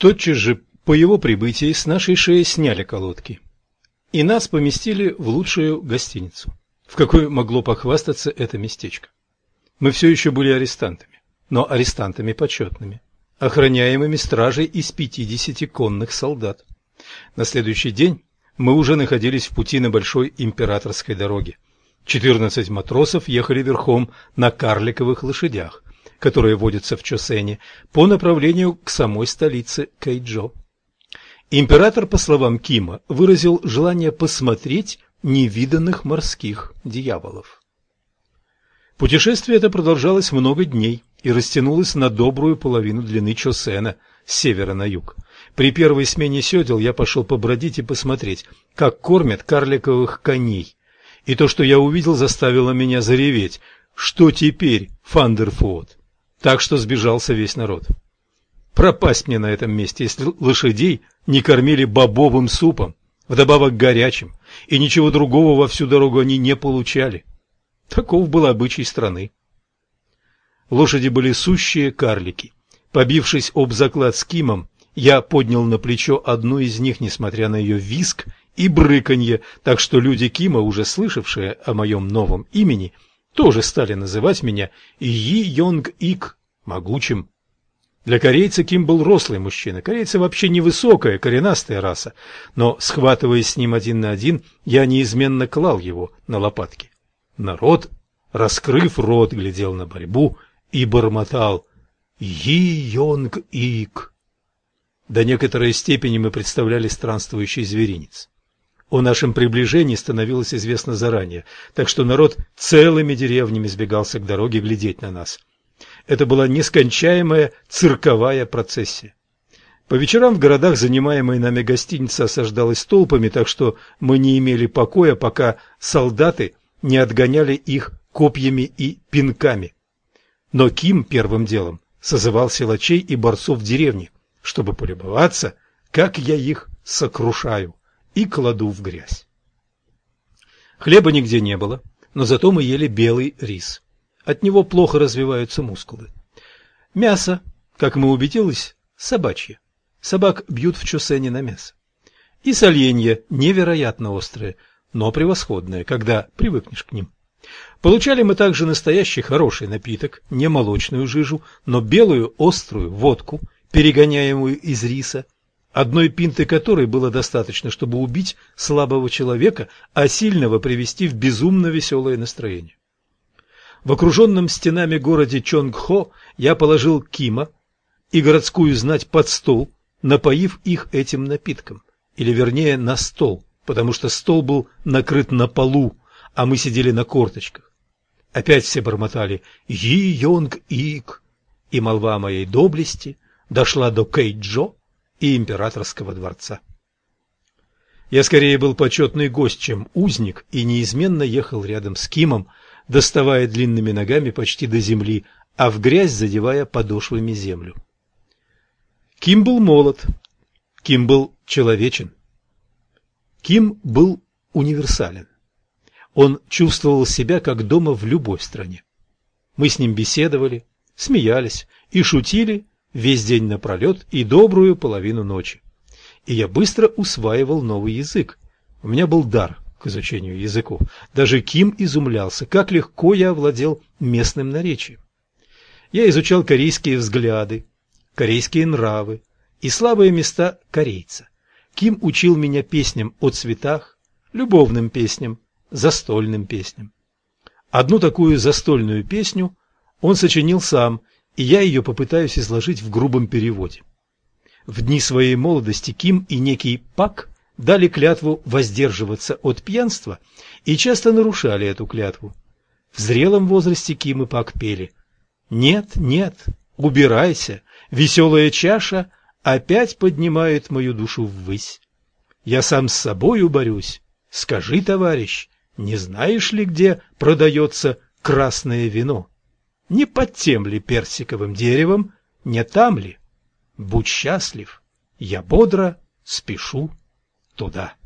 Тотчас же по его прибытии с нашей шеи сняли колодки, и нас поместили в лучшую гостиницу, в какой могло похвастаться это местечко. Мы все еще были арестантами, но арестантами почетными, охраняемыми стражей из 50 конных солдат. На следующий день мы уже находились в пути на большой императорской дороге. 14 матросов ехали верхом на карликовых лошадях, которые водятся в Чосене, по направлению к самой столице Кэйджо. Император, по словам Кима, выразил желание посмотреть невиданных морских дьяволов. Путешествие это продолжалось много дней и растянулось на добрую половину длины Чосена с севера на юг. При первой смене седел я пошел побродить и посмотреть, как кормят карликовых коней. И то, что я увидел, заставило меня зареветь: что теперь, Фандерфуот? Так что сбежался весь народ. Пропасть мне на этом месте, если лошадей не кормили бобовым супом, вдобавок горячим, и ничего другого во всю дорогу они не получали. Таков был обычай страны. Лошади были сущие карлики. Побившись об заклад с Кимом, я поднял на плечо одну из них, несмотря на ее визг и брыканье, так что люди Кима, уже слышавшие о моем новом имени, тоже стали называть меня Йи-Йонг-Ик, могучим. Для корейца Ким был рослый мужчина. Корейцы вообще невысокая, коренастая раса, но, схватываясь с ним один на один, я неизменно клал его на лопатки. Народ, раскрыв рот, глядел на борьбу и бормотал «Йи-Йонг-Ик». До некоторой степени мы представляли странствующий зверинец. О нашем приближении становилось известно заранее, так что народ целыми деревнями сбегался к дороге глядеть на нас. Это была нескончаемая цирковая процессия. По вечерам в городах занимаемая нами гостиница осаждалась толпами, так что мы не имели покоя, пока солдаты не отгоняли их копьями и пинками. Но Ким первым делом созывал силачей и борцов в деревне, чтобы полюбоваться, как я их сокрушаю и кладу в грязь. Хлеба нигде не было, но зато мы ели белый рис. От него плохо развиваются мускулы. Мясо, как мы убедились, собачье. Собак бьют в Чосене на мясо. И соленья невероятно острые, но превосходные, когда привыкнешь к ним. Получали мы также настоящий хороший напиток, не молочную жижу, но белую острую водку, перегоняемую из риса, одной пинты которой было достаточно, чтобы убить слабого человека, а сильного привести в безумно веселое настроение. В окруженном стенами городе Чонгхо я положил Кима и городскую знать под стол, напоив их этим напитком, или вернее на стол, потому что стол был накрыт на полу, а мы сидели на корточках. Опять все бормотали «Йи-Йонг-Ик», и молва о моей доблести дошла до Кэйджо и императорского дворца. Я скорее был почетный гость, чем узник, и неизменно ехал рядом с Кимом, доставая длинными ногами почти до земли, а в грязь задевая подошвами землю. Ким был молод, Ким был человечен, Ким был универсален. Он чувствовал себя как дома в любой стране. Мы с ним беседовали, смеялись и шутили весь день напролет и добрую половину ночи. И я быстро усваивал новый язык. У меня был дар к изучению языков. Даже Ким изумлялся, как легко я овладел местным наречием. Я изучал корейские взгляды, корейские нравы и слабые места корейца. Ким учил меня песням о цветах, любовным песням, застольным песням. Одну такую застольную песню он сочинил сам, и я ее попытаюсь изложить в грубом переводе. В дни своей молодости Ким и некий Пак дали клятву воздерживаться от пьянства и часто нарушали эту клятву. В зрелом возрасте Ким и Пак пели: «Нет, нет, убирайся, веселая чаша опять поднимает мою душу ввысь. Я сам с собою борюсь. Скажи, товарищ, не знаешь ли, где продается красное вино? Не под тем ли персиковым деревом, не там ли? Будь счастлив, я бодро спешу туда».